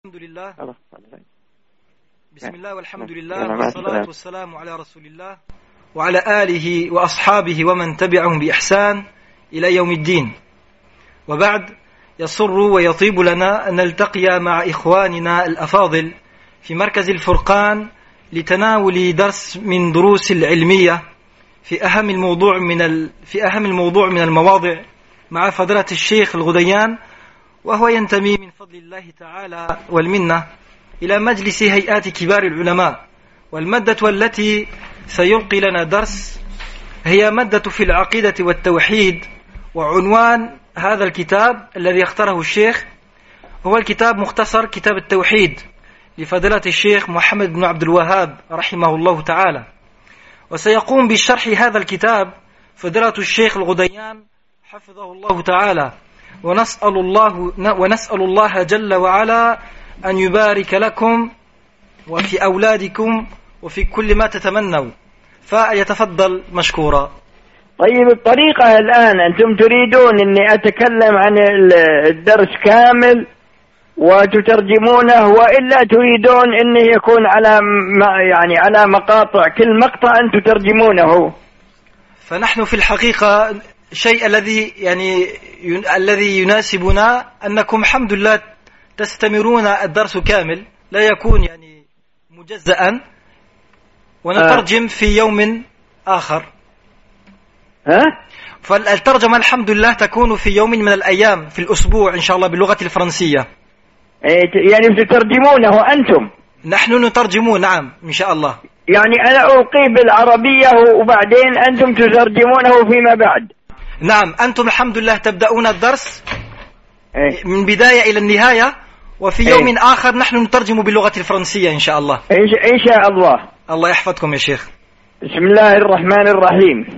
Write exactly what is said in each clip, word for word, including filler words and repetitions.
الحمد لله. بسم الله والحمد لله والصلاة والسلام على رسول الله وعلى آله وأصحابه ومن تبعهم بإحسان إلى يوم الدين. وبعد، يسر ويطيب لنا أن نلتقي مع إخواننا الأفاضل في مركز الفرقان لتناول درس من دروس العلمية في أهم الموضوع من ال... في أهم الموضوع من المواضع مع فضيلة الشيخ الغديان، وهو ينتمي من فضل الله تعالى والمنة إلى مجلس هيئات كبار العلماء. والمادة التي سيلقي لنا درس هي مادة في العقيدة والتوحيد، وعنوان هذا الكتاب الذي اختاره الشيخ هو الكتاب مختصر كتاب التوحيد لفضيلة الشيخ محمد بن عبد الوهاب رحمه الله تعالى. وسيقوم بالشرح هذا الكتاب فضيلة الشيخ الغديان حفظه الله تعالى، ونسأل الله ونسأل الله جل وعلا أن يبارك لكم وفي أولادكم وفي كل ما تتمنوا، فيتفضل مشكورا. طيب، الطريقة الآن أنتم تريدون أني أتكلم عن الدرس كامل وتترجمونه، وإلا تريدون أنه يكون على يعني على مقاطع، كل مقطع أن تترجمونه؟ فنحن في الحقيقة شيء الذي يعني الذي يناسبنا أنكم الحمد لله تستمرون الدرس كامل، لا يكون يعني مجزأ، ونترجم آه. في يوم آخر. ها؟ فالترجمة الحمد لله تكون في يوم من الأيام في الأسبوع إن شاء الله باللغة الفرنسية. يعني تترجمونه أنتم؟ نحن نترجمون، نعم إن شاء الله. يعني أنا ألقي بالعربية وبعدين أنتم تترجمونه فيما بعد؟ نعم، أنتم الحمد لله تبدأون الدرس من بداية إلى النهاية، وفي يوم ايه؟ آخر نحن نترجم باللغة الفرنسية إن شاء الله. إن شاء الله. الله يحفظكم يا شيخ. بسم الله الرحمن الرحيم.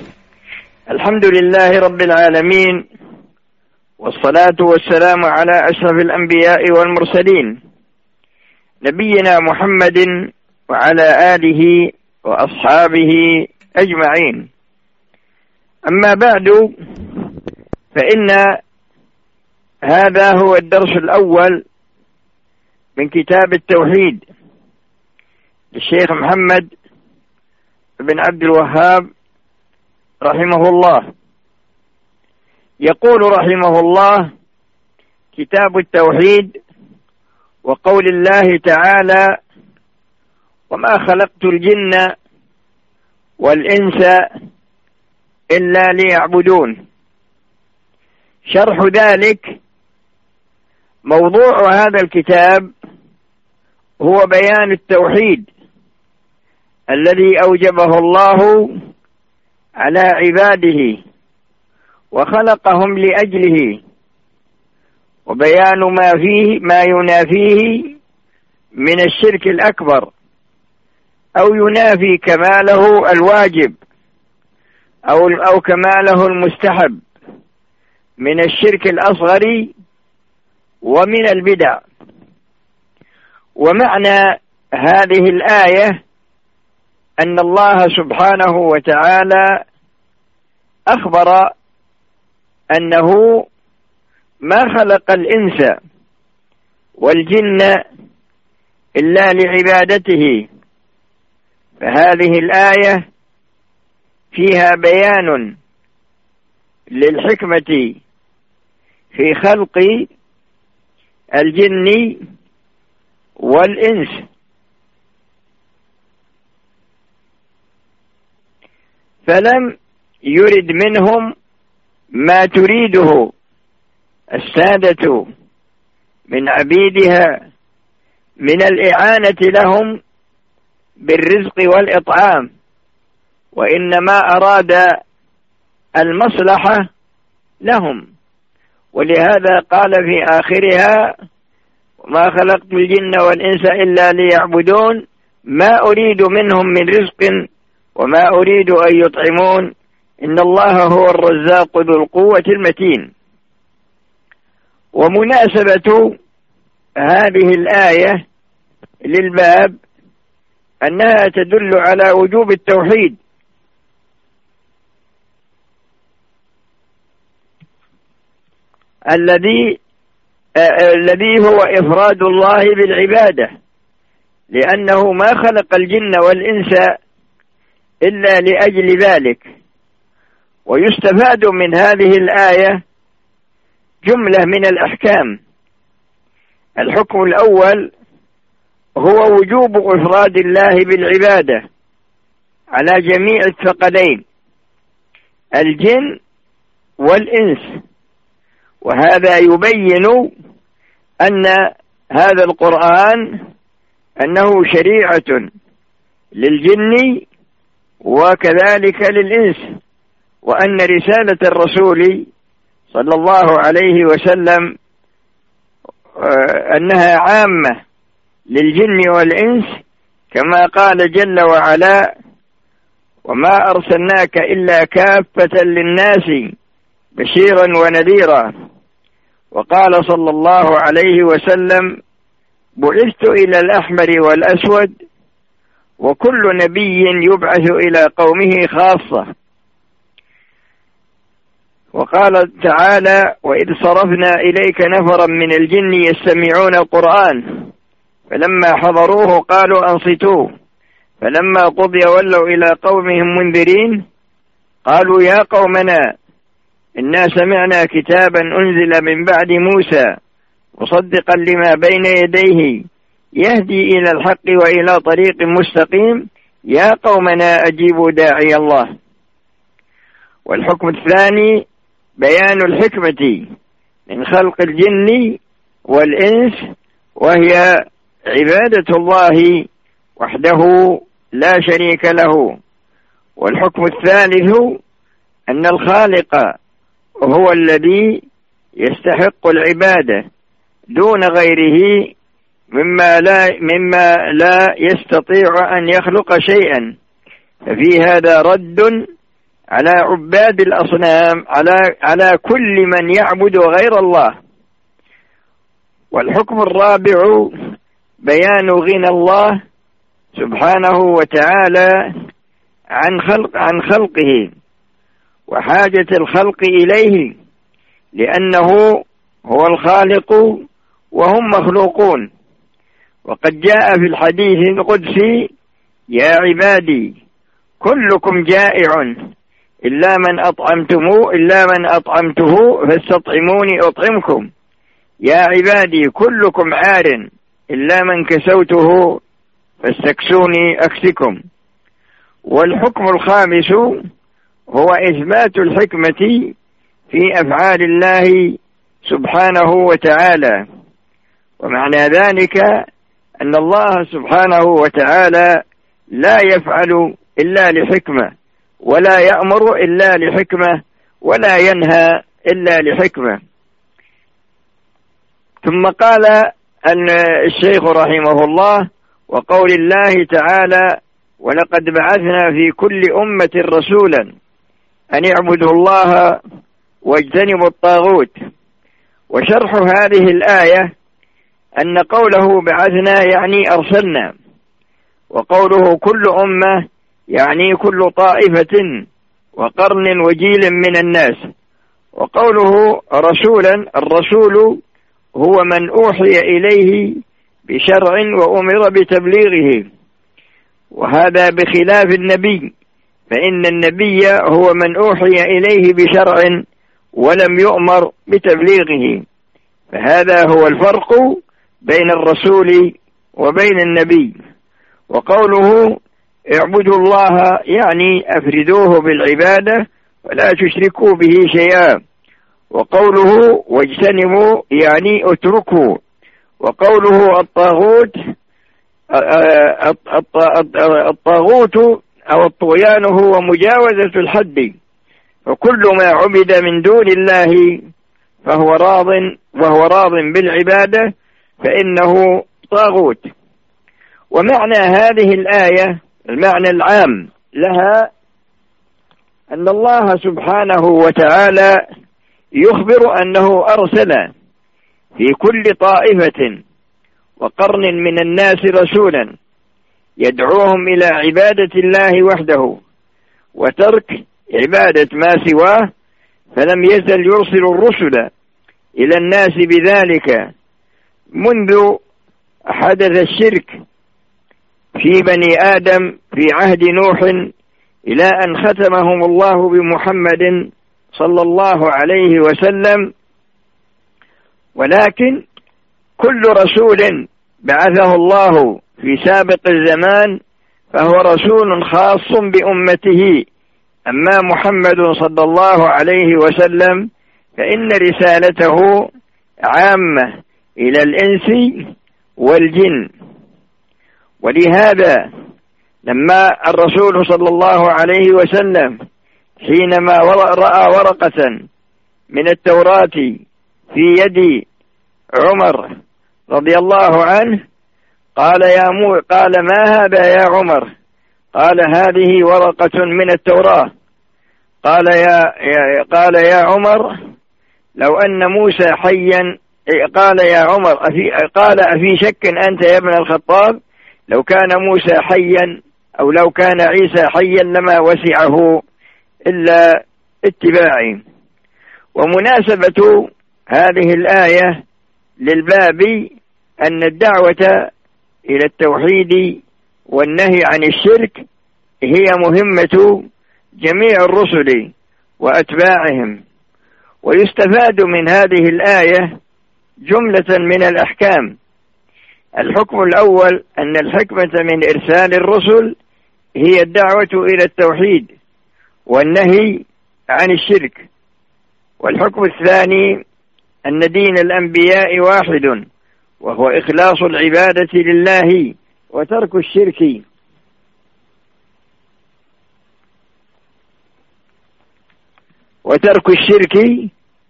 الحمد لله رب العالمين، والصلاة والسلام على أشرف الأنبياء والمرسلين، نبينا محمد وعلى آله وأصحابه أجمعين. أما بعد، فإن هذا هو الدرس الأول من كتاب التوحيد للشيخ محمد بن عبد الوهاب رحمه الله. يقول رحمه الله: كتاب التوحيد، وقول الله تعالى: وما خلقت الجن والإنس إلا ليعبدون. شرح ذلك: موضوع هذا الكتاب هو بيان التوحيد الذي أوجبه الله على عباده وخلقهم لأجله، وبيان ما فيه ما ينافيه من الشرك الأكبر أو ينافي كماله الواجب أو أو كماله المستحب من الشرك الأصغر ومن البدع. ومعنى هذه الآية أن الله سبحانه وتعالى أخبر أنه ما خلق الإنس والجن إلا لعبادته. فهذه الآية فيها بيان للحكمة في خلق الجن والإنس. فلم يرد منهم ما تريده السادة من عبيدها من الإعانة لهم بالرزق والإطعام، وإنما أراد المصلحة لهم. ولهذا قال في آخرها: وما خلقت الجن والإنس إلا ليعبدون ما أريد منهم من رزق وما أريد أن يطعمون إن الله هو الرزاق ذو القوة المتين. ومناسبة هذه الآية للباب أنها تدل على وجوب التوحيد، الذي الذي هو إفراد الله بالعبادة، لأنه ما خلق الجن والإنس إلا لأجل ذلك. ويستفاد من هذه الآية جملة من الأحكام. الحكم الأول هو وجوب إفراد الله بالعبادة على جميع الثقلين الجن والإنس، وهذا يبين أن هذا القرآن أنه شريعة للجن وكذلك للإنس، وأن رسالة الرسول صلى الله عليه وسلم أنها عامة للجن والإنس، كما قال جل وعلا: وما أرسلناك إلا كافة للناس بشيرا ونذيرا. وقال صلى الله عليه وسلم: بعثت إلى الأحمر والأسود، وكل نبي يبعث إلى قومه خاصة. وقال تعالى: وإذ صرفنا إليك نفرا من الجن يستمعون القرآن فلما حضروه قالوا أنصتوه فلما قضي ولوا إلى قومهم منذرين قالوا يا قومنا إنا سمعنا كتابا أنزل من بعد موسى مصدقا لما بين يديه يهدي إلى الحق وإلى طريق مستقيم يا قومنا أجيبوا داعي الله. والحكم الثاني بيان الحكمة من خلق الجن والإنس، وهي عبادة الله وحده لا شريك له. والحكم الثالث أن الخالق هو الذي يستحق العبادة دون غيره مما لا, مما لا يستطيع أن يخلق شيئا، ففي هذا رد على عباد الأصنام، على, على كل من يعبد غير الله. والحكم الرابع بيان غنى الله سبحانه وتعالى عن خلق عن خلقه وحاجة الخلق إليه، لأنه هو الخالق وهم مخلوقون. وقد جاء في الحديث القدسي: يا عبادي كلكم جائع إلا من أطعمتموه إلا من أطعمته فاستطعموني أطعمكم، يا عبادي كلكم عار إلا من كسوته فاستكسوني أكسكم. والحكم الخامس هو إثبات الحكمة في أفعال الله سبحانه وتعالى، ومعنى ذلك أن الله سبحانه وتعالى لا يفعل إلا لحكمة، ولا يأمر إلا لحكمة، ولا ينهى إلا لحكمة. ثم قال أن الشيخ رحمه الله: وقول الله تعالى: ولقد بعثنا في كل أمة رسولا أن يعبدوا الله واجتنبوا الطاغوت. وشرح هذه الآية أن قوله بعثنا يعني أرسلنا، وقوله كل أمة يعني كل طائفة وقرن وجيل من الناس، وقوله رسولا الرسول هو من أوحي إليه بشرع وأمر بتبليغه، وهذا بخلاف النبي، فإن النبي هو من أوحي إليه بشرع ولم يؤمر بتبليغه، فهذا هو الفرق بين الرسول وبين النبي. وقوله اعبدوا الله يعني أفردوه بالعبادة ولا تشركوا به شيئا، وقوله واجتنبوا يعني اتركوا، وقوله الطاغوت الطاغوت أو الطغيان هو مجاوزة الحد، فكل ما عبد من دون الله فهو راض وهو راض بالعبادة فإنه طاغوت. ومعنى هذه الآية المعنى العام لها أن الله سبحانه وتعالى يخبر أنه أرسل في كل طائفة وقرن من الناس رسولا يدعوهم إلى عبادة الله وحده وترك عبادة ما سواه، فلم يزل يرسل الرسل إلى الناس بذلك منذ حدث الشرك في بني آدم في عهد نوح إلى أن ختمهم الله بمحمد صلى الله عليه وسلم. ولكن كل رسول بعثه الله في سابق الزمان فهو رسول خاص بأمته، أما محمد صلى الله عليه وسلم فإن رسالته عامة إلى الإنس والجن. ولهذا لما الرسول صلى الله عليه وسلم حينما رأى ورقة من التوراة في يد عمر رضي الله عنه قال يا مو قال ما هذا يا عمر؟ قال هذه ورقة من التوراة. قال يا, يا قال يا عمر لو أن موسى حيا، قال يا عمر أفي قال أفي شك أنت يا ابن الخطاب؟ لو كان موسى حيا أو لو كان عيسى حيا لما وسعه إلا اتباعي. ومناسبة هذه الآية للباب أن الدعوة إلى التوحيد والنهي عن الشرك هي مهمة جميع الرسل وأتباعهم. ويستفاد من هذه الآية جملة من الأحكام. الحكم الأول أن الحكمة من إرسال الرسل هي الدعوة إلى التوحيد والنهي عن الشرك. والحكم الثاني أن دين الأنبياء واحد وهو إخلاص العبادة لله وترك الشرك. وترك الشرك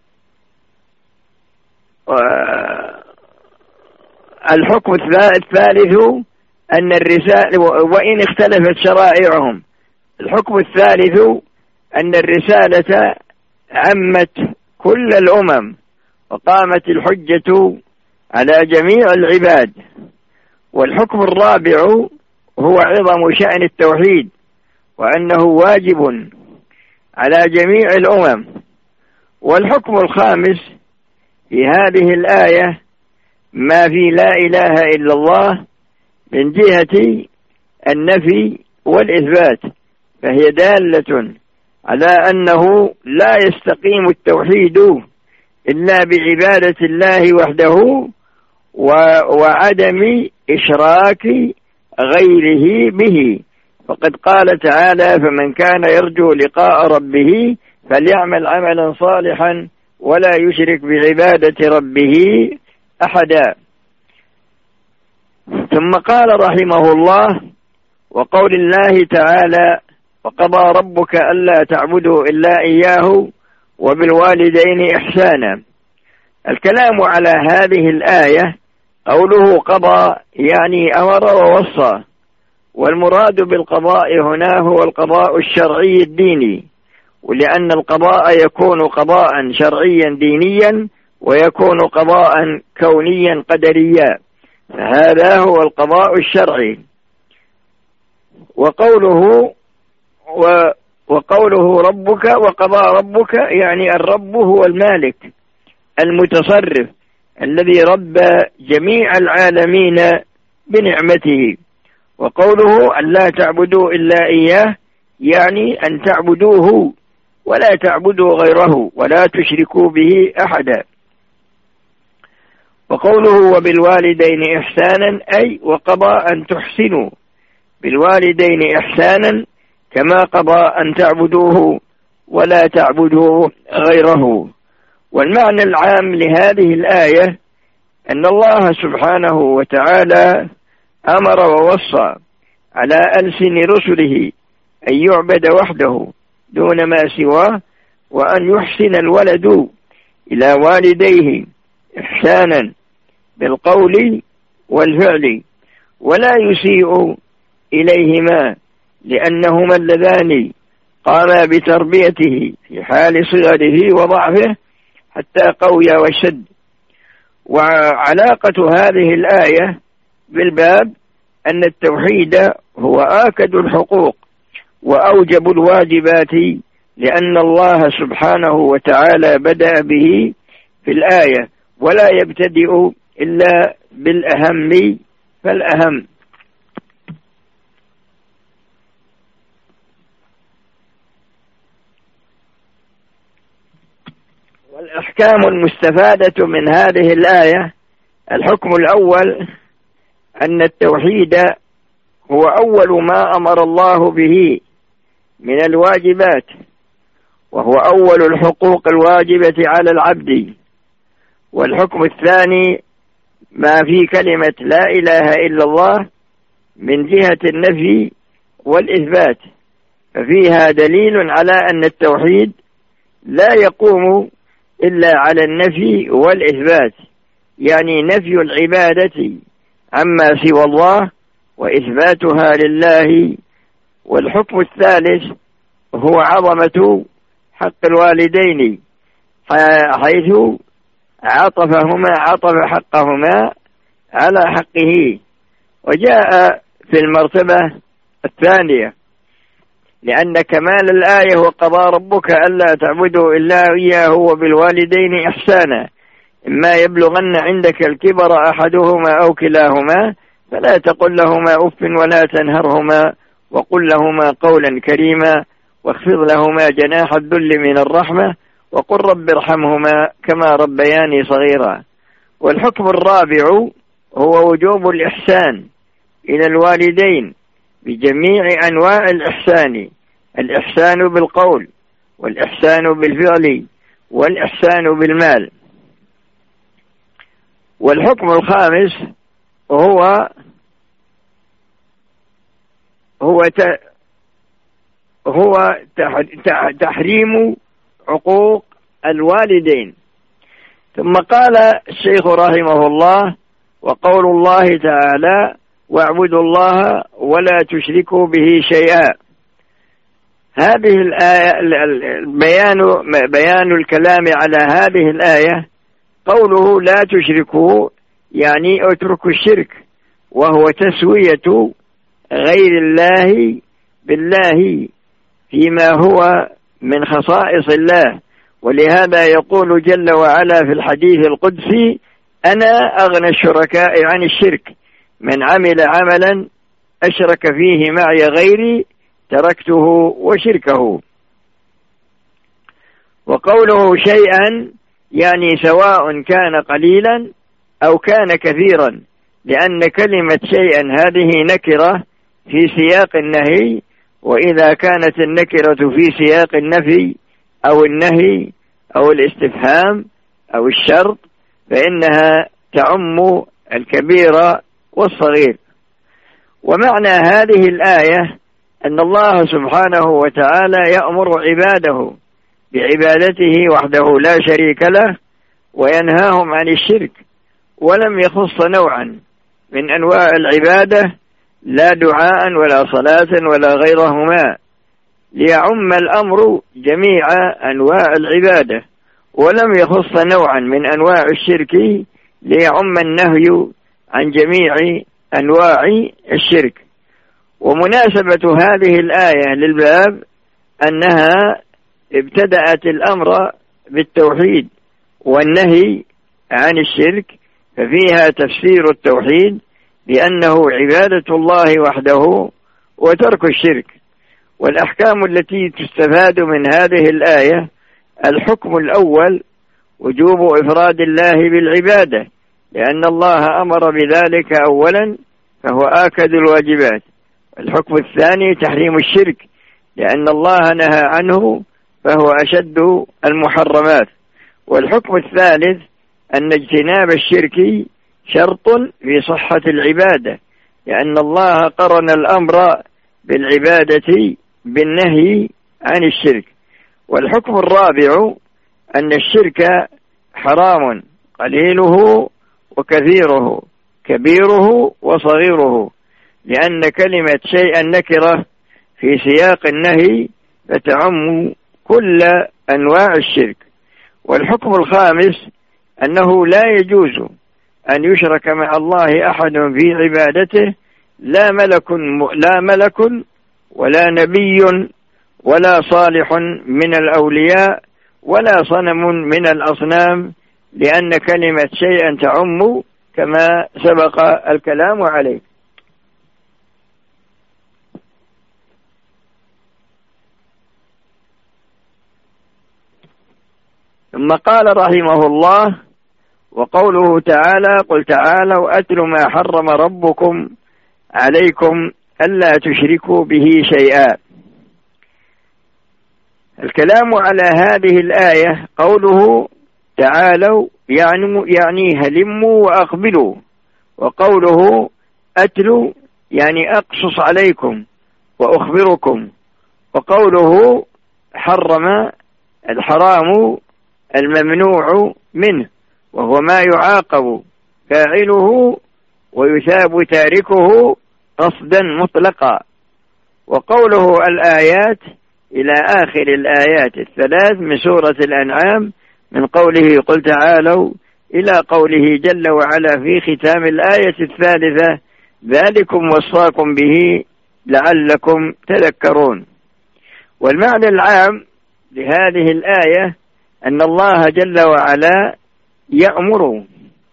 الحكم الثالث أن الرسالة وإن اختلفت شرائعهم. الحكم الثالث أن الرسالة عمت كل الأمم وقامت الحجة على جميع العباد. والحكم الرابع هو عظم شأن التوحيد وأنه واجب على جميع الأمم. والحكم الخامس في هذه الآية ما في لا إله إلا الله من جهة النفي والإثبات، فهي دالة على أنه لا يستقيم التوحيد إلا بعبادة الله وحده وعدم إشراك غيره به. فقد قال تعالى فمن كان يرجو لقاء ربه فليعمل عملا صالحا ولا يشرك بعبادة ربه أحدا. ثم قال رحمه الله وقول الله تعالى وقضى ربك ألا تعبدوا إلا إياه وبالوالدين إحسانا. الكلام على هذه الآية قوله قضى يعني أمر ووصى، والمراد بالقضاء هنا هو القضاء الشرعي الديني، ولأن القضاء يكون قضاء شرعيا دينيا ويكون قضاء كونيا قدريا، فهذا هو القضاء الشرعي. وقوله و وقوله ربك وقضى ربك يعني الرب هو المالك المتصرف الذي رب جميع العالمين بنعمته. وقوله أن لا تعبدوا إلا إياه يعني أن تعبدوه ولا تعبدوا غيره ولا تشركوا به أحدا. وقوله وبالوالدين إحسانا أي وقضى أن تحسنوا بالوالدين إحسانا كما قضى أن تعبدوه ولا تعبدوا غيره. والمعنى العام لهذه الآية أن الله سبحانه وتعالى أمر ووصى على ألسن رسله أن يعبد وحده دون ما سواه، وأن يحسن الولد إلى والديه إحسانا بالقول والفعل ولا يسيء إليهما، لأنهما اللذان قاما بتربيته في حال صغره وضعفه حتى قوي وشد. وعلاقة هذه الآية بالباب أن التوحيد هو آكد الحقوق وأوجب الواجبات، لأن الله سبحانه وتعالى بدأ به في الآية، ولا يبتدئ إلا بالأهم فالأهم. والأحكام المستفادة من هذه الآية: الحكم الأول أن التوحيد هو أول ما أمر الله به من الواجبات، وهو أول الحقوق الواجبة على العبد. والحكم الثاني ما في كلمة لا إله إلا الله من جهة النفي والإثبات، ففيها دليل على أن التوحيد لا يقوم إلا على النفي والإثبات، يعني نفي العبادة عما سوى الله وإثباتها لله. والحكم الثالث هو عظمة حق الوالدين، حيث عطفهما عطف حقهما على حقه. وجاء في المرتبة الثانية لأن كمال الآية: وقضى ربك ألا تعبدوا إلا إياه وبالوالدين إحسانا إما يبلغن عندك الكبر أحدهما أو كلاهما فلا تقل لهما أف ولا تنهرهما وقل لهما قولا كريما واخفض لهما جناح الذل من الرحمة وقل رب ارحمهما كما ربياني صغيرا. والحكم الرابع هو وجوب الإحسان إلى الوالدين بجميع أنواع الإحسان: الإحسان بالقول، والإحسان بالفعل، والإحسان بالمال. والحكم الخامس هو هو هو تحريم عقوق الوالدين. ثم قال الشيخ رحمه الله: وقول الله تعالى: واعبدوا الله ولا تشركوا به شيئا. هذه الآية بيان بيان الكلام على هذه الآية. قوله لا تشركوا يعني اتركوا الشرك، وهو تسوية غير الله بالله فيما هو من خصائص الله. ولهذا يقول جل وعلا في الحديث القدسي: أنا أغنى الشركاء عن الشرك، من عمل عملا أشرك فيه معي غيري تركته وشركه. وقوله شيئا يعني سواء كان قليلا أو كان كثيرا، لأن كلمة شيئا هذه نكرة في سياق النهي، وإذا كانت النكرة في سياق النفي أو النهي أو الاستفهام أو الشرط فإنها تعم الكبير والصغير. ومعنى هذه الآية أن الله سبحانه وتعالى يأمر عباده بعبادته وحده لا شريك له، وينهاهم عن الشرك، ولم يخص نوعا من أنواع العبادة، لا دعاء ولا صلاة ولا غيرهما، ليعم الأمر جميع أنواع العبادة، ولم يخص نوعا من أنواع الشرك ليعم النهي عن جميع أنواع الشرك. ومناسبة هذه الآية للباب أنها ابتدأت الأمر بالتوحيد والنهي عن الشرك، ففيها تفسير التوحيد بأنه عبادة الله وحده وترك الشرك. والأحكام التي تستفاد من هذه الآية: الحكم الأول وجوب إفراد الله بالعبادة، لأن الله أمر بذلك أولا فهو آكد الواجبات. الحكم الثاني تحريم الشرك، لأن الله نهى عنه فهو أشد المحرمات. والحكم الثالث أن اجتناب الشرك شرط في صحة العبادة، لأن الله قرن الأمر بالعبادة بالنهي عن الشرك. والحكم الرابع أن الشرك حرام قليله وكثيره، كبيره وصغيره، لأن كلمة شيئا نكرة في سياق النهي فتعم كل أنواع الشرك. والحكم الخامس أنه لا يجوز أن يشرك مع الله أحد في عبادته، لا ملك لا ملك ولا نبي ولا صالح من الأولياء ولا صنم من الأصنام، لأن كلمة شيئا تعم كما سبق الكلام عليه. ثم قال رحمه الله: وقوله تعالى: قل تعالوا أتل ما حرم ربكم عليكم ألا تشركوا به شيئا. الكلام على هذه الآية قوله تعالوا يعني يعني هلموا وأقبلوا، وقوله أتلوا يعني أقصص عليكم وأخبركم، وقوله حرم الحرام الممنوع منه وهو ما يعاقب فاعله ويثاب تاركه قصدا مطلقا، وقوله الآيات إلى آخر الآيات الثلاث من سورة الأنعام من قوله قل تعالوا إلى قوله جل وعلا في ختام الآية الثالثة ذلكم وصاكم به لعلكم تذكرون. والمعنى العام لهذه الآية أن الله جل وعلا يأمر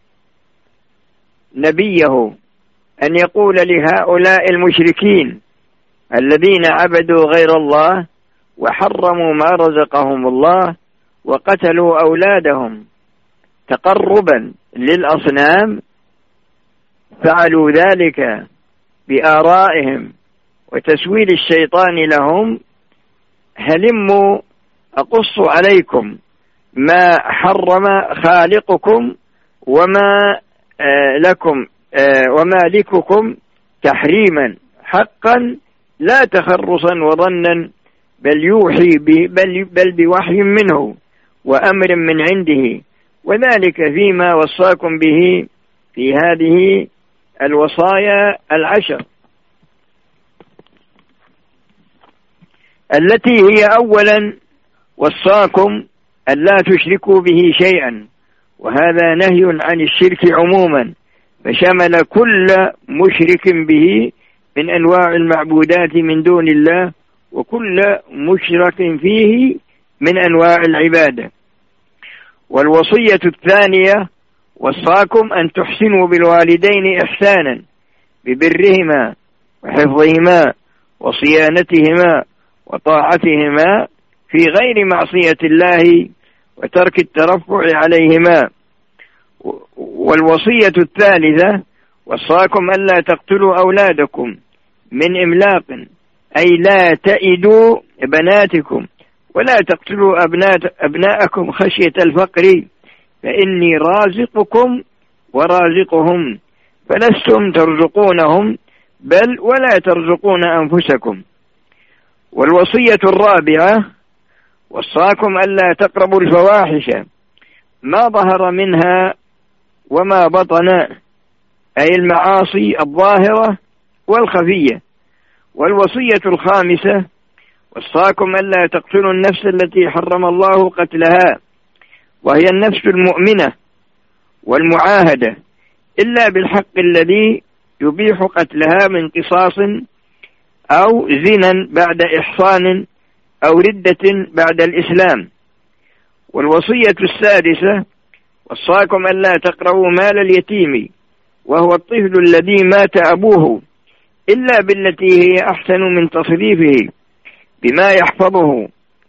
نبيه أن يقول لهؤلاء المشركين الذين عبدوا غير الله وحرموا ما رزقهم الله وقتلوا أولادهم تقربا للأصنام، فعلوا ذلك بآرائهم وتسويل الشيطان لهم، هلموا أقص عليكم ما حرم خالقكم وما آه لكم آه ومالككم تحريما حقا لا تخرصا وظنا، بل يوحي بل, بل بوحي منه وأمر من عنده، وذلك فيما وصاكم به في هذه الوصايا العشر التي هي أولا وصاكم ألا تشركوا به شيئا، وهذا نهي عن الشرك عموما فشمل كل مشرك به من أنواع المعبودات من دون الله وكل مشرك فيه من أنواع العبادة. والوصية الثانية وصاكم أن تحسنوا بالوالدين إحسانا ببرهما وحفظهما وصيانتهما وطاعتهما في غير معصية الله وترك الترفع عليهما. والوصية الثالثة وصاكم ألا تقتلوا أولادكم من إملاق، أي لا تئدوا بناتكم ولا تقتلوا أبناءكم خشية الفقر فإني رازقكم ورازقهم فلستم ترزقونهم بل ولا ترزقون أنفسكم. والوصية الرابعة وصاكم ألا تقربوا الفواحش ما ظهر منها وما بطن، أي المعاصي الظاهرة والخفية. والوصية الخامسة وصاكم ألا تقتلوا النفس التي حرم الله قتلها وهي النفس المؤمنة والمعاهدة إلا بالحق الذي يبيح قتلها من قصاص أو زنا بعد إحصان أو ردة بعد الإسلام. والوصية السادسة وصاكم ألا تقربوا مال اليتيم وهو الطفل الذي مات أبوه إلا بالتي هي أحسن من تصريفه بما يحفظه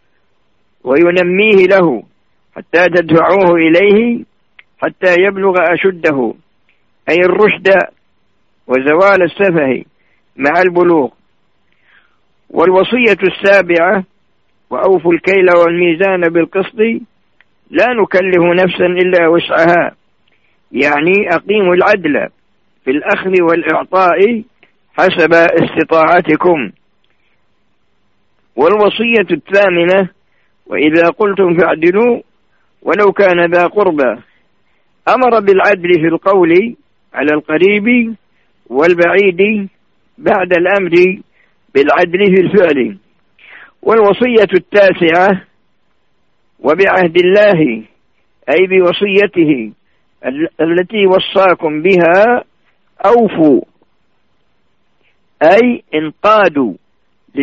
وينميه له حتى تدفعوه إليه حتى يبلغ أشده، أي الرشد وزوال السفه مع البلوغ. والوصية السابعة وأوفوا الكيل والميزان بالقسط لا نكلف نفسا إلا وسعها، يعني أقيموا العدل في الأخذ والإعطاء حسب استطاعتكم. والوصية الثامنة وإذا قلتم فاعدلوا ولو كان ذا قربى، أمر بالعدل في القول على القريب والبعيد بعد الأمر بالعدل في الفعل. والوصية التاسعة وبعهد الله أي بوصيته التي وصاكم بها أوفوا، أي انقادوا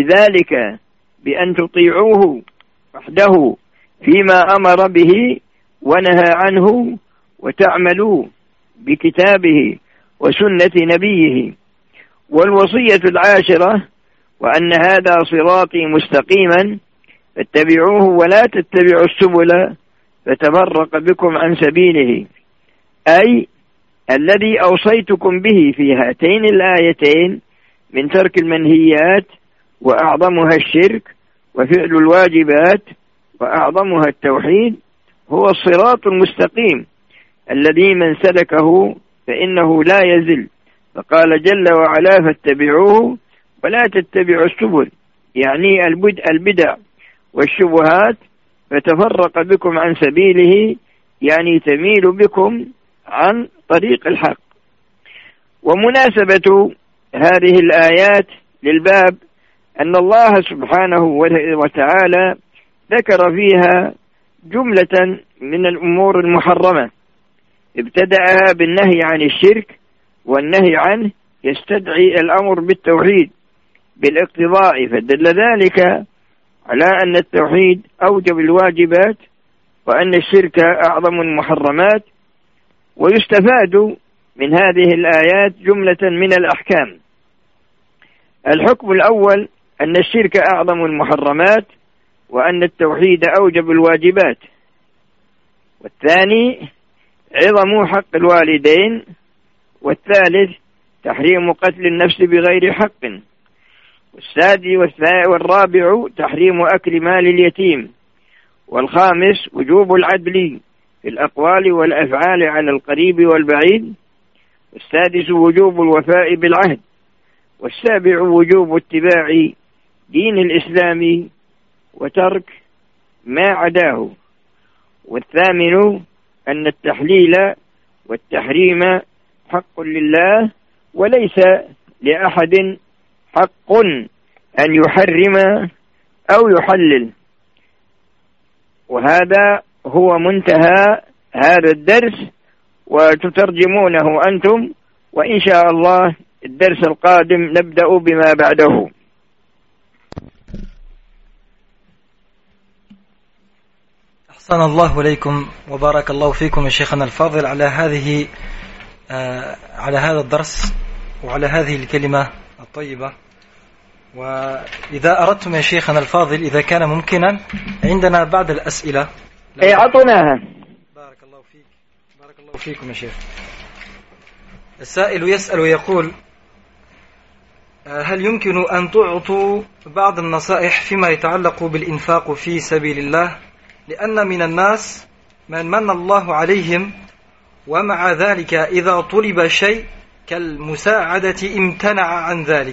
لذلك بأن تطيعوه وحده فيما أمر به ونهى عنه وتعملوا بكتابه وسنة نبيه. والوصية العاشرة: وأن هذا صراطي مستقيما فاتبعوه ولا تتبعوا السبل فتفرق بكم عن سبيله، أي الذي أوصيتكم به في هاتين الآيتين من ترك المنهيات وأعظمها الشرك وفعل الواجبات وأعظمها التوحيد هو الصراط المستقيم الذي من سلكه فإنه لا يزل. فقال جل وعلا: فاتبعوه ولا تتبعوا السبل، يعني البدع والشبهات، فتفرق بكم عن سبيله، يعني تميل بكم عن طريق الحق. ومناسبة هذه الآيات للباب أن الله سبحانه وتعالى ذكر فيها جملة من الأمور المحرمة، ابتدأها بالنهي عن الشرك، والنهي عنه يستدعي الأمر بالتوحيد بالاقتضاء، فدل ذلك على أن التوحيد أوجب الواجبات وأن الشرك أعظم المحرمات. ويستفاد من هذه الآيات جملة من الأحكام. الحكم الأول أن الشرك أعظم المحرمات وأن التوحيد أوجب الواجبات. والثاني عظم حق الوالدين. والثالث تحريم قتل النفس بغير حق. والسادس والرابع تحريم أكل مال اليتيم. والخامس وجوب العدل في الأقوال والأفعال على القريب والبعيد. والسادس وجوب الوفاء بالعهد. والسابع وجوب اتباع دين الإسلام وترك ما عداه. والثامن أن التحليل والتحريم حق لله وليس لأحد حق أن يحرم أو يحلل. وهذا هو منتهى هذا الدرس، وتترجمونه أنتم، وإن شاء الله الدرس القادم نبدأ بما بعده. أحسن الله إليكم وبارك الله فيكم يا شيخنا الفاضل على هذه آه على هذا الدرس وعلى هذه الكلمة الطيبة. وإذا أردتم يا شيخنا الفاضل إذا كان ممكنا عندنا بعض الأسئلة. أي أعطوناها. بارك الله فيك بارك الله فيكم يا شيخ. السائل يسأل ويقول: هل يمكن أن تعطوا بعض النصائح فيما يتعلق بالإنفاق في سبيل الله؟ لأن من الناس من من الله عليهم ومع ذلك إذا طلب شيء كالمساعدة امتنع عن ذلك.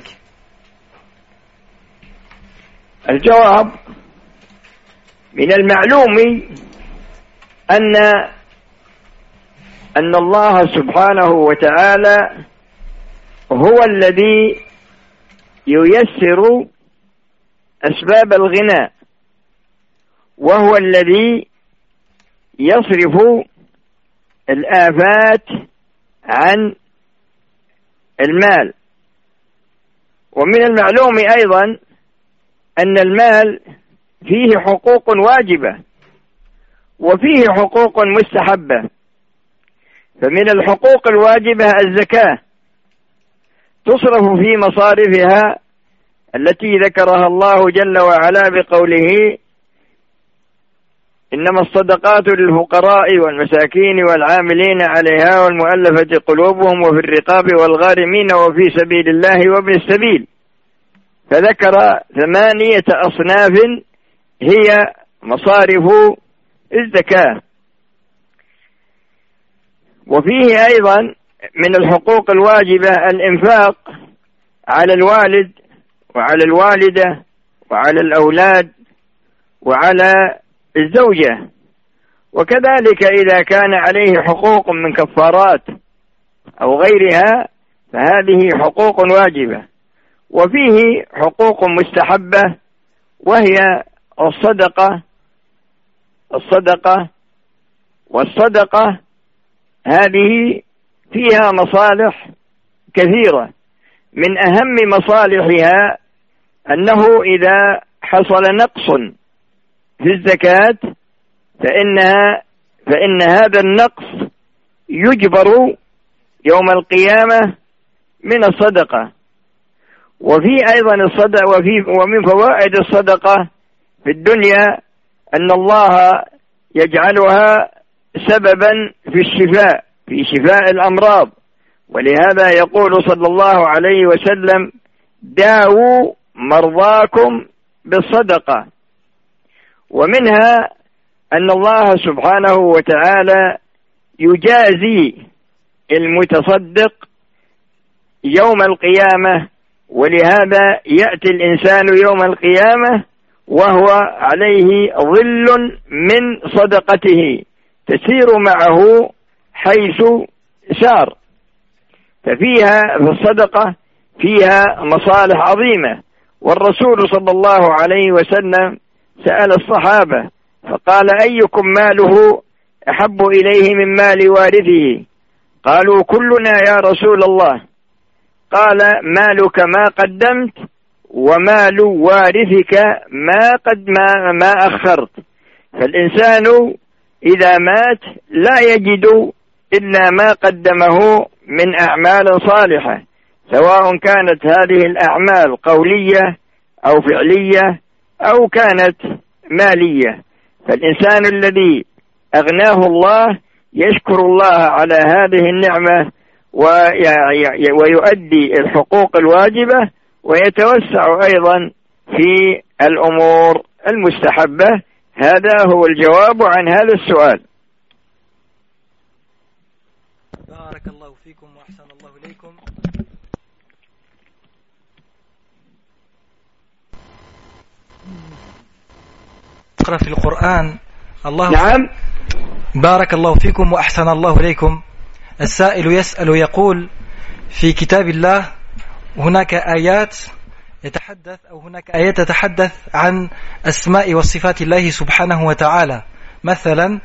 الجواب: من المعلوم أن أن الله سبحانه وتعالى هو الذي ييسر أسباب الغنى، وهو الذي يصرف الآفات عن المال. ومن المعلوم أيضا أن المال فيه حقوق واجبة وفيه حقوق مستحبة. فمن الحقوق الواجبة الزكاة، تصرف في مصارفها التي ذكرها الله جل وعلا بقوله: إنما الصدقات للفقراء والمساكين والعاملين عليها والمؤلفة قلوبهم وفي الرقاب والغارمين وفي سبيل الله وابن السبيل. فذكر ثمانية أصناف هي مصارف الزكاة. وفيه أيضا من الحقوق الواجبة الإنفاق على الوالد وعلى الوالدة وعلى الأولاد وعلى الزوجة. وكذلك إذا كان عليه حقوق من كفارات أو غيرها فهذه حقوق واجبة. وفيه حقوق مستحبة وهي الصدقة الصدقة والصدقة هذه فيها مصالح كثيرة. من أهم مصالحها أنه إذا حصل نقص في الزكاة فإنها فإن هذا النقص يجبر يوم القيامة من الصدقة. وفي أيضا الصدقة وفي ومن فوائد الصدقة في الدنيا أن الله يجعلها سببا في الشفاء في شفاء الأمراض، ولهذا يقول صلى الله عليه وسلم: داووا مرضاكم بالصدقة. ومنها أن الله سبحانه وتعالى يجازي المتصدق يوم القيامة، ولهذا يأتي الإنسان يوم القيامة وهو عليه ظل من صدقته تسير معه حيث سار. ففيها في الصدقة فيها مصالح عظيمة. والرسول صلى الله عليه وسلم سأل الصحابة فقال: أيكم ماله أحب إليه من مال وارثه؟ قالوا: كلنا يا رسول الله. قال: مالك ما قدمت، ومال وارثك ما قد ما, ما أخرت. فالإنسان إذا مات لا يجد إلا ما قدمه من أعمال صالحة، سواء كانت هذه الأعمال قولية أو فعلية أو كانت مالية. فالإنسان الذي أغناه الله يشكر الله على هذه النعمة ويؤدي الحقوق الواجبة، ويتوسع أيضا في الأمور المستحبة. هذا هو الجواب عن هذا السؤال. بارك الله فيكم وأحسن الله إليكم. اقرأ في القرآن الله. نعم. بارك الله فيكم وأحسن الله إليكم. السائل يسأل يقول: في كتاب الله هناك آيات يتحدث أو هناك آيات تتحدث عن أسماء وصفات الله سبحانه وتعالى، مثلا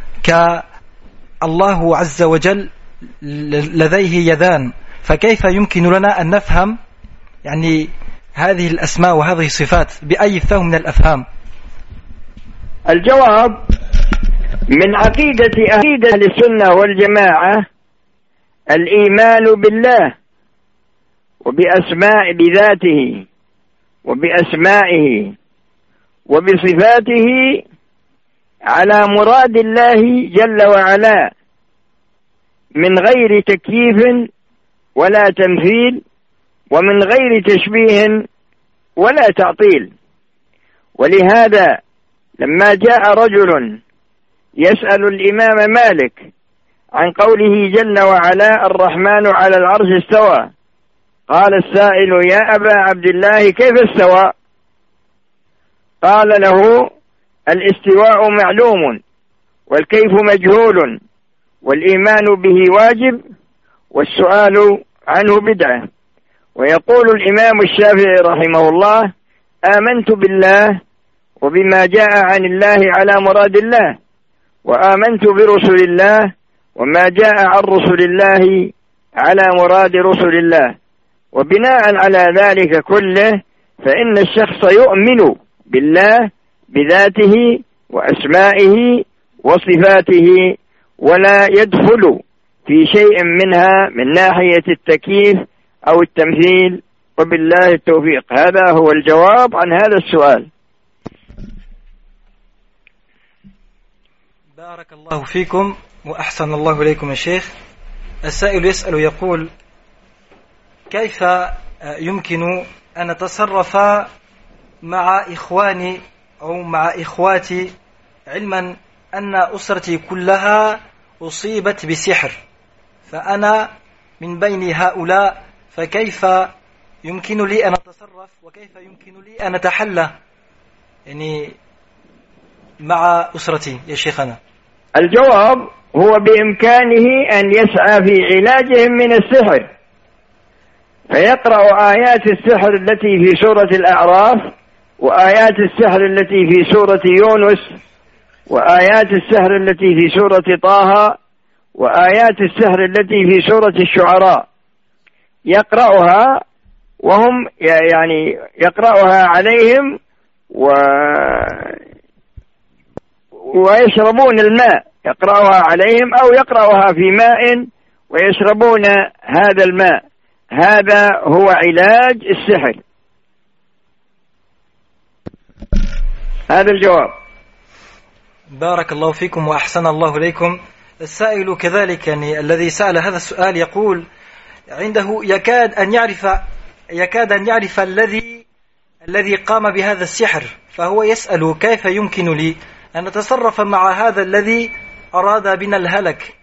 كالله عز وجل لديه يدان، فكيف يمكن لنا أن نفهم يعني هذه الأسماء وهذه الصفات بأي فهم من الأفهام؟ الجواب: من عقيدة أهل السنة والجماعة الإيمان بالله وبأسماء بذاته وبأسمائه وبصفاته على مراد الله جل وعلا، من غير تكييف ولا تمثيل، ومن غير تشبيه ولا تعطيل. ولهذا لما جاء رجل يسأل الإمام مالك عن قوله جل وعلا: الرحمن على العرش استوى، قال السائل: يا أبا عبد الله كيف استوى؟ قال له: الاستواء معلوم، والكيف مجهول، والإيمان به واجب، والسؤال عنه بدعة. ويقول الإمام الشافعي رحمه الله: آمنت بالله وبما جاء عن الله على مراد الله، وآمنت برسل الله وما جاء عن رسل الله على مراد رسل الله. وبناء على ذلك كله فإن الشخص يؤمن بالله بذاته وأسمائه وصفاته، ولا يدخل في شيء منها من ناحية التكييف أو التمثيل. وبالله التوفيق. هذا هو الجواب عن هذا السؤال. بارك الله فيكم وأحسن الله إليكم يا شيخ. السائل يسأل يقول: كيف يمكن أن نتصرف مع إخواني أو مع إخواتي، علما أن أسرتي كلها أصيبت بسحر، فأنا من بين هؤلاء، فكيف يمكن لي أن أتصرف وكيف يمكن لي أن أتحلى يعني مع أسرتي يا شيخنا؟ الجواب هو بإمكانه أن يسعى في علاجهم من السحر، فيقرأ آيات السحر التي في سورة الأعراف، وآيات السحر التي في سورة يونس، وآيات السحر التي في سورة طه، وآيات السحر التي في سورة الشعراء. يقرأها وهم يعني يقرأها عليهم و... ويشربون الماء يقرأها عليهم أو يقرأها في ماء ويشربون هذا الماء. هذا هو علاج السحر. هذا الجواب. بارك الله فيكم وأحسن الله إليكم. السائل كذلك يعني الذي سأل هذا السؤال يقول عنده يكاد أن يعرف يكاد أن يعرف الذي الذي قام بهذا السحر، فهو يسأل كيف يمكن لي أن أتصرف مع هذا الذي أراد بنا الهلك.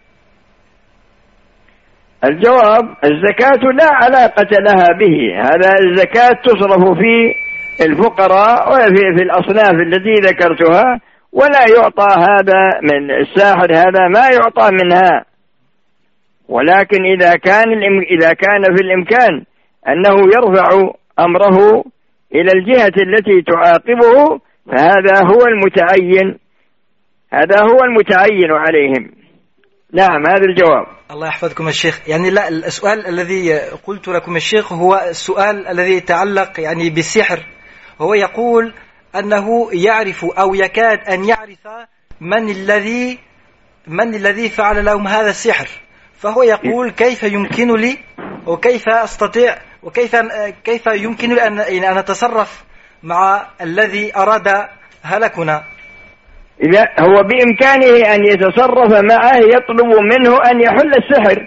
الجواب: الزكاة لا علاقة لها به. هذا الزكاة تصرف في الفقراء وفي في الأصناف التي ذكرتها، ولا يعطى هذا من الساحر، هذا ما يعطى منها. ولكن إذا كان إذا كان في الإمكان أنه يرفع أمره إلى الجهة التي تعاقبه فهذا هو المتعين، هذا هو المتعين عليهم. نعم، هذا الجواب. الله يحفظكم الشيخ. يعني لا، السؤال الذي قلت لكم الشيخ هو السؤال الذي يتعلق يعني بالسحر. هو يقول أنه يعرف أو يكاد أن يعرف من الذي من الذي فعل لهم هذا السحر، فهو يقول كيف يمكن لي وكيف أستطيع وكيف كيف يمكن لي أن أن أتصرف مع الذي أراد هلكنا. إذا هو بإمكانه أن يتصرف معه، يطلب منه أن يحل السحر.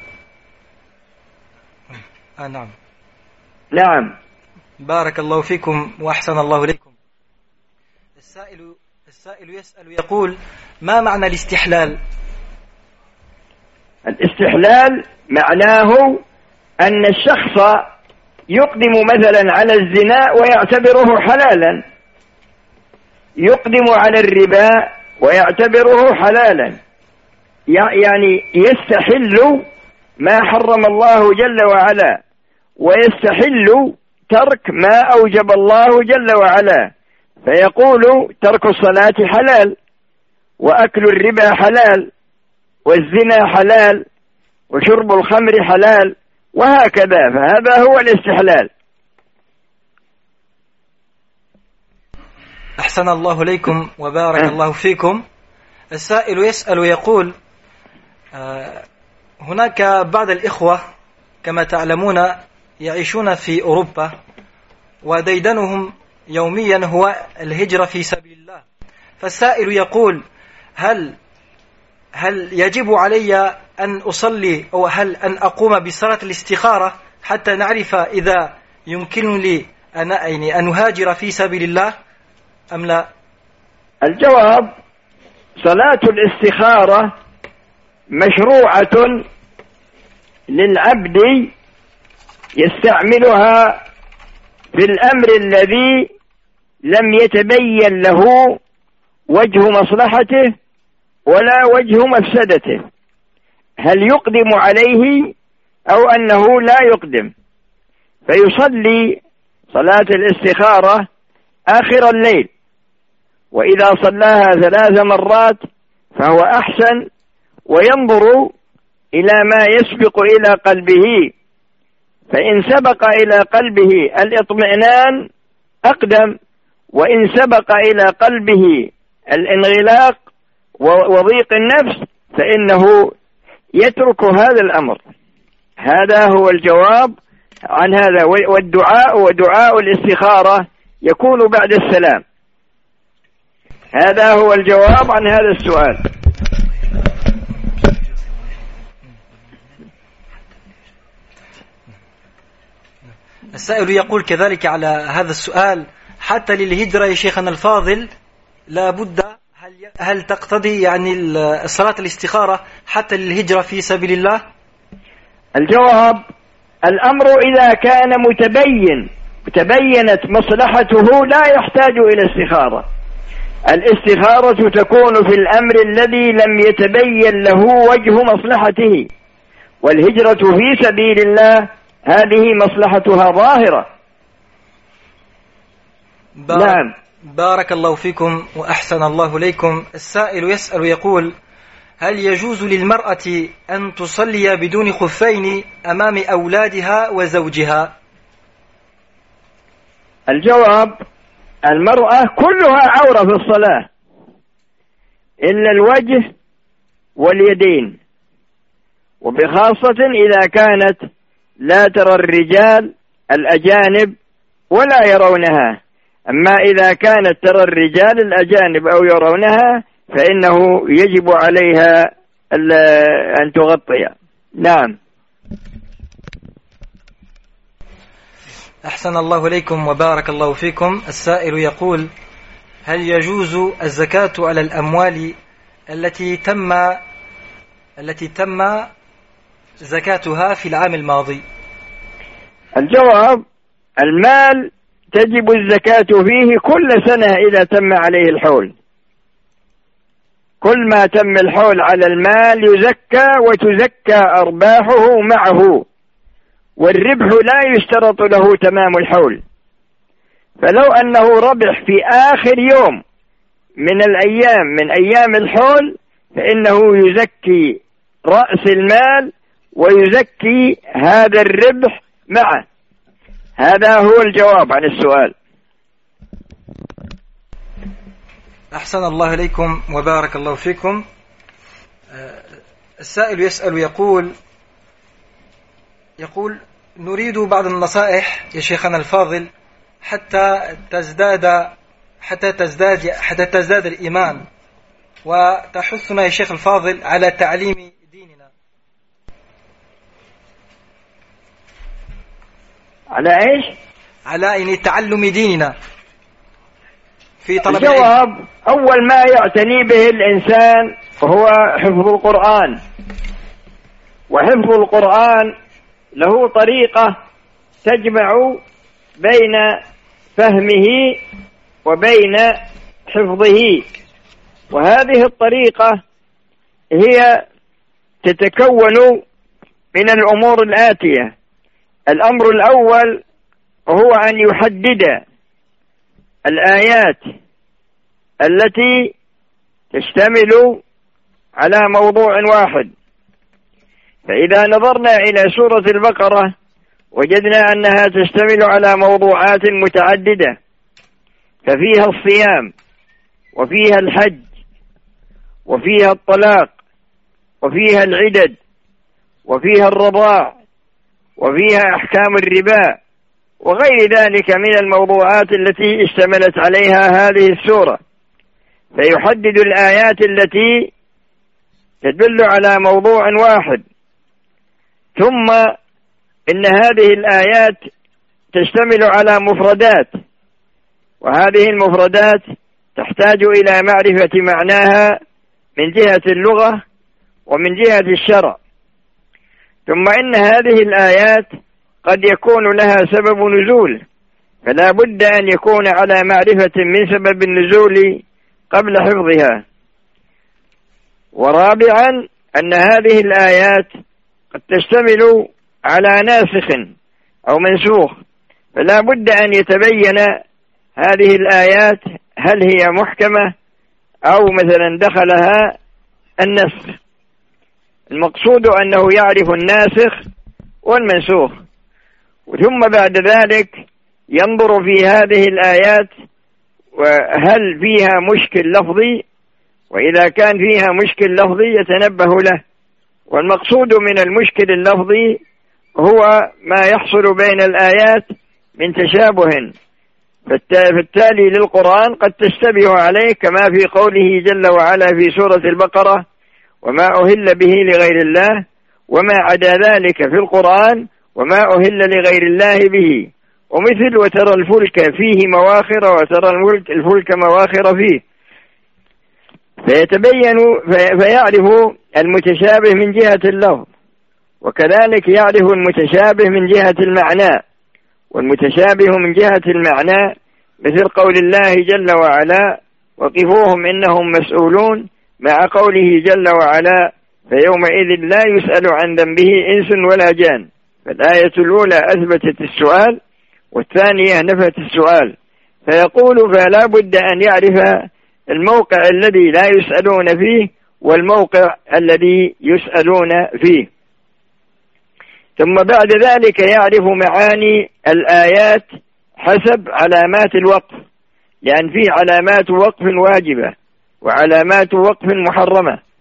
آه نعم. نعم. بارك الله فيكم وأحسن الله إليكم. السائل السائل يسأل يقول: ما معنى الاستحلال؟ الاستحلال معناه أن الشخص يقدم مثلا على الزنا ويعتبره حلالا، يقدم على الربا ويعتبره حلالا، يعني يستحل ما حرم الله جل وعلا، ويستحل ترك ما أوجب الله جل وعلا، فيقول ترك الصلاة حلال، وأكل الربا حلال، والزنا حلال، وشرب الخمر حلال، وهكذا. فهذا هو الاستحلال. أحسن الله إليكم وبارك أه. الله فيكم. السائل يسأل يقول: آه هناك بعض الإخوة كما تعلمون يعيشون في أوروبا، وديدنهم يوميا هو الهجرة في سبيل الله. فالسائل يقول: هل هل يجب علي أن أصلي أو هل أن أقوم بصلاة الاستخارة حتى نعرف إذا يمكن لي أن يعني أن أهاجر في سبيل الله أم لا؟ الجواب: صلاة الاستخارة مشروعة للعبد يستعملها في الأمر الذي لم يتبين له وجه مصلحته ولا وجه مفسدته، هل يقدم عليه أو أنه لا يقدم، فيصلي صلاة الاستخارة آخر الليل، وإذا صلاها ثلاث مرات فهو أحسن، وينظر إلى ما يسبق إلى قلبه، فإن سبق إلى قلبه الاطمئنان أقدم، وإن سبق إلى قلبه الانغلاق وضيق النفس فإنه يترك هذا الأمر. هذا هو الجواب عن هذا. والدعاء ودعاء الاستخارة يكون بعد السلام. هذا هو الجواب عن هذا السؤال. السائل يقول كذلك على هذا السؤال: حتى للهجرة يا شيخنا الفاضل لا بد، هل هل تقتضي يعني صلاة الاستخارة حتى للهجرة في سبيل الله؟ الجواب: الأمر إذا كان متبين تبينت مصلحته لا يحتاج إلى استخارة. الاستخارة تكون في الأمر الذي لم يتبين له وجه مصلحته، والهجرة في سبيل الله هذه مصلحتها ظاهرة. بارك نعم. بارك الله فيكم وأحسن الله إليكم. السائل يسأل يقول: هل يجوز للمرأة أن تصلي بدون خفين أمام أولادها وزوجها؟ الجواب: المرأة كلها عورة في الصلاة إلا الوجه واليدين، وبخاصة إذا كانت لا ترى الرجال الأجانب ولا يرونها. أما إذا كانت ترى الرجال الأجانب أو يرونها فإنه يجب عليها أن تغطي. نعم. أحسن الله إليكم وبارك الله فيكم. السائل يقول: هل يجوز الزكاة على الأموال التي تم التي تم زكاتها في العام الماضي؟ الجواب: المال تجب الزكاة فيه كل سنة إذا تم عليه الحول. كل ما تم الحول على المال يزكى، وتزكى أرباحه معه، والربح لا يشترط له تمام الحول. فلو أنه ربح في آخر يوم من الأيام من أيام الحول فإنه يزكي رأس المال ويزكي هذا الربح معه. هذا هو الجواب عن السؤال. أحسن الله إليكم وبارك الله فيكم. السائل يسأل يقول يقول نريد بعض النصائح يا شيخنا الفاضل حتى تزداد حتى تزداد حتى تزداد الإيمان، وتحثنا يا شيخ الفاضل على تعليم ديننا. على إيش؟ على يعني تعلم ديننا في طلب الجواب: أول ما يعتني به الإنسان هو حفظ القرآن. وحفظ القرآن له طريقة تجمع بين فهمه وبين حفظه، وهذه الطريقة هي تتكون من الأمور الآتية. الأمر الأول هو أن يحدد الآيات التي تشتمل على موضوع واحد. فإذا نظرنا إلى سورة البقرة وجدنا أنها تشتمل على موضوعات متعددة، ففيها الصيام، وفيها الحج، وفيها الطلاق، وفيها العدد، وفيها الرضاع، وفيها أحكام الربا، وغير ذلك من الموضوعات التي اشتملت عليها هذه السورة. فيحدد الآيات التي تدل على موضوع واحد. ثم إن هذه الآيات تشتمل على مفردات، وهذه المفردات تحتاج إلى معرفة معناها من جهة اللغة ومن جهة الشرع. ثم إن هذه الآيات قد يكون لها سبب نزول، فلا بد أن يكون على معرفة من سبب النزول قبل حفظها. ورابعا أن هذه الآيات قد تشتمل على ناسخ أو منسوخ، فلا بد أن يتبين هذه الآيات هل هي محكمة أو مثلا دخلها النسخ. المقصود أنه يعرف الناسخ والمنسوخ، ثم بعد ذلك ينظر في هذه الآيات وهل فيها مشكل لفظي، وإذا كان فيها مشكل لفظي يتنبه له. والمقصود من المشكل اللفظي هو ما يحصل بين الآيات من تشابه، فالتالي للقرآن قد تشتبه عليه، كما في قوله جل وعلا في سورة البقرة: وما أهل به لغير الله، وما عدا ذلك في القرآن وما أهل لغير الله به. ومثل: وترى الفلك فيه مواخر، وترى الفلك مواخر فيه. فيتبين فيعرف المتشابه من جهة اللفظ، وكذلك يعرف المتشابه من جهة المعنى. والمتشابه من جهة المعنى مثل قول الله جل وعلا: وقفوهم إنهم مسؤولون، مع قوله جل وعلا: فيومئذ لا يسأل عن ذنبه إنس ولا جان. فالآية الأولى أثبتت السؤال، والثانية نفت السؤال. فيقول: فلا بد أن يعرف الموقع الذي لا يسألون فيه والموقع الذي يسألون فيه. ثم بعد ذلك يعرف معاني الآيات حسب علامات الوقف، لأن فيه علامات وقف واجبة وعلامات وقف محرمة.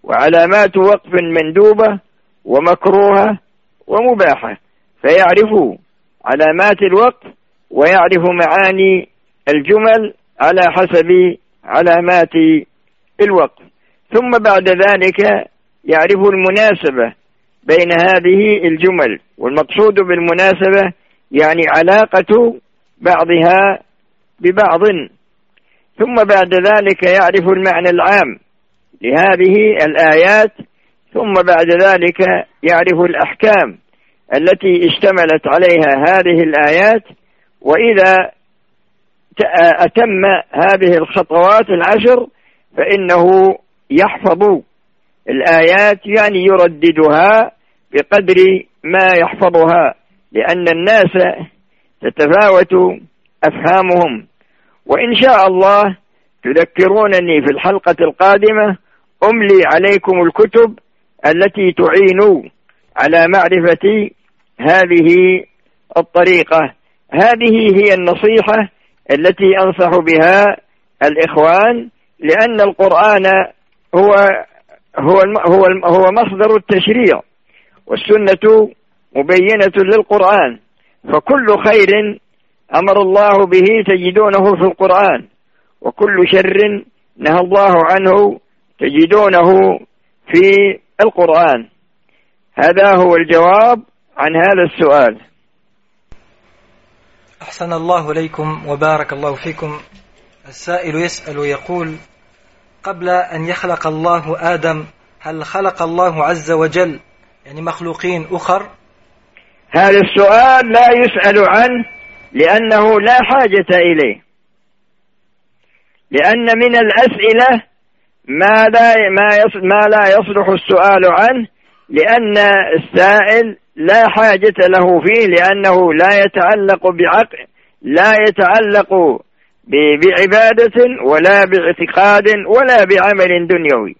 وعلامات وقف مندوبة ومكروهة ومباحة، فيعرف علامات الوقف ويعرف معاني الجمل على حسب علامات الوقف. ثم بعد ذلك يعرف المناسبة بين هذه الجمل، والمقصود بالمناسبة يعني علاقة بعضها ببعض. ثم بعد ذلك يعرف المعنى العام لهذه الآيات، ثم بعد ذلك يعرف الأحكام التي اشتملت عليها هذه الآيات. وإذا أتم هذه الخطوات العشر فإنه يحفظ الآيات، يعني يرددها بقدر ما يحفظها، لأن الناس تتفاوت أفهامهم. وإن شاء الله تذكرونني في الحلقة القادمة أملي عليكم الكتب التي تعين على معرفة هذه الطريقة. هذه هي النصيحة التي أنصح بها الإخوان، لأن القرآن هو هو هو هو مصدر التشريع، والسنة مبينة للقرآن، فكل خير أمر الله به تجدونه في القرآن، وكل شر نهى الله عنه تجدونه في القرآن. هذا هو الجواب عن هذا السؤال. أحسن الله إليكم وبارك الله فيكم. السائل يسأل يقول: قبل أن يخلق الله آدم هل خلق الله عز وجل يعني مخلوقين أخر؟ هذا السؤال لا يسأل عنه، لأنه لا حاجة إليه، لأن من الأسئلة ما لا ما لا يصلح السؤال عنه، لأن السائل لا حاجة له فيه، لأنه لا يتعلق بعقل، لا يتعلق بعبادة ولا باعتقاد ولا بعمل دنيوي.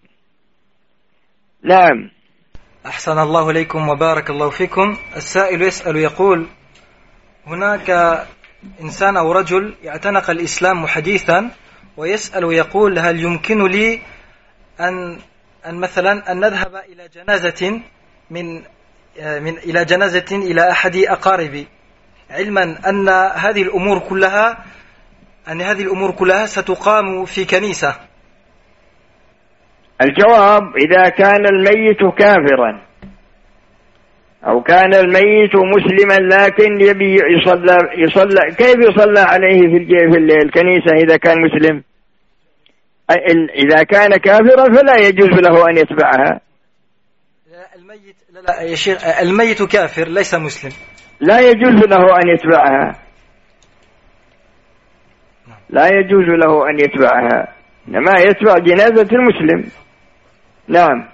نعم. أحسن الله إليكم وبارك الله فيكم. السائل يسأل يقول: هناك إنسان أو رجل اعتنق الإسلام حديثا، ويسأل ويقول: هل يمكن لي أن أن مثلا أن نذهب إلى جنازة من من إلى جنازة إلى أحد أقاربي، علما أن هذه الأمور كلها أن هذه الأمور كلها ستقام في كنيسة؟ الجواب: إذا كان الميت كافرا أو كان الميت مسلما لكن يبي يصلى يصلى كيف يصلى عليه في الكنيسة إذا كان مسلم؟ إذا كان كافرا فلا يجوز له أن يتبعها. الميت لا لا يا شيخ، الميت كافر ليس مسلم، لا يجوز له أن يتبعها، لا يجوز له أن يتبعها، إنما يتبع جنازة المسلم. نعم،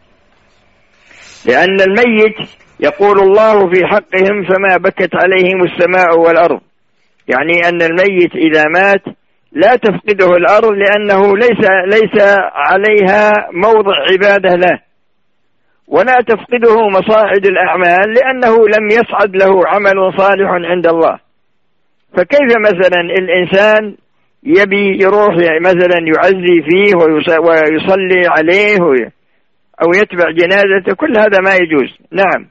لأن الميت يقول الله في حقهم: فما بكت عليهم السماء والأرض، يعني أن الميت إذا مات لا تفقده الأرض، لأنه ليس ليس عليها موضع عبادة له، ولا تفقده مصاعد الأعمال، لأنه لم يصعد له عمل صالح عند الله. فكيف مثلا الإنسان يبي يروح مثلا يعزي فيه ويصلي عليه أو يتبع جنازته؟ كل هذا ما يجوز. نعم.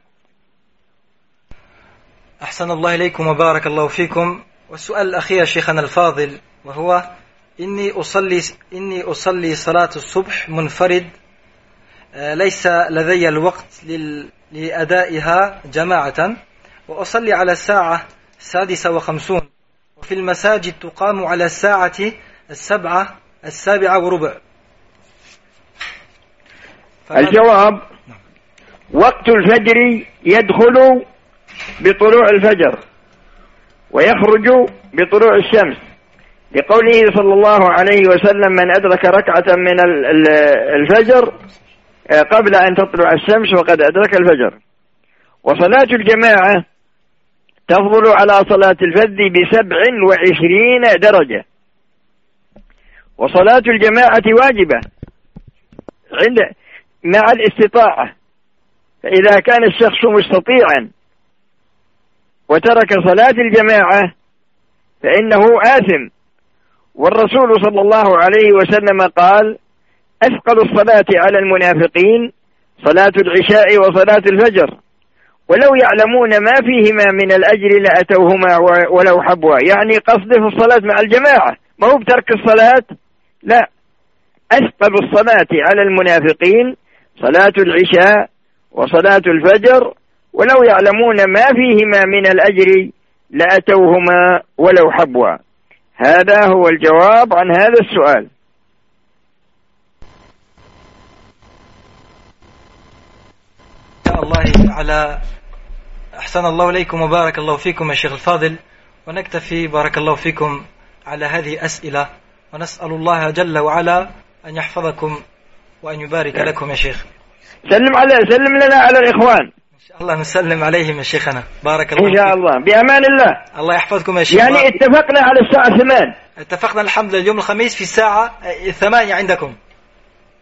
أحسن الله إليكم وبارك الله فيكم. والسؤال الأخير شيخنا الفاضل، وهو: إني أصلي إني أصلي صلاة الصبح منفرد، ليس لدي الوقت لأدائها جماعة، وأصلي على الساعة السادسة وخمسون، وفي المساجد تقام على الساعة السبعة السابعة وربع. الجواب: وقت الفجر يدخل بطلوع الفجر ويخرج بطلوع الشمس، لقوله صلى الله عليه وسلم: من أدرك ركعة من الفجر قبل أن تطلع الشمس وقد أدرك الفجر. وصلاة الجماعة تفضل على صلاة الفذ بسبع وعشرين درجة، وصلاة الجماعة واجبة عند مع الاستطاعة، فإذا كان الشخص مستطيعا وترك صلاة الجماعة فإنه آثم. والرسول صلى الله عليه وسلم قال: أثقل الصلاة على المنافقين صلاة العشاء وصلاة الفجر، ولو يعلمون ما فيهما من الأجر لأتوهما ولو حبوا. يعني قصده في الصلاة مع الجماعة، ما هو بترك الصلاة، لا، أثقل الصلاة على المنافقين صلاة العشاء وصلاة الفجر، ولو يعلمون ما فيهما من الأجر لأتوهما ولو حبوا. هذا هو الجواب عن هذا السؤال. الله على أحسن الله إليكم وبارك الله فيكم يا شيخ الفاضل، ونكتفي بارك الله فيكم على هذه الأسئلة، ونسأل الله جل وعلا أن يحفظكم وأن يبارك لكم يا شيخ. سلم على سلم لنا على الإخوان إن شاء الله نسلم عليهم يا شيخنا، بارك الله إن شاء الله بأمان الله. الله يحفظكم يا شيخ. يعني اتفقنا على الساعة ثمان، اتفقنا الحمد لله اليوم الخميس في الساعة ثمانية عندكم.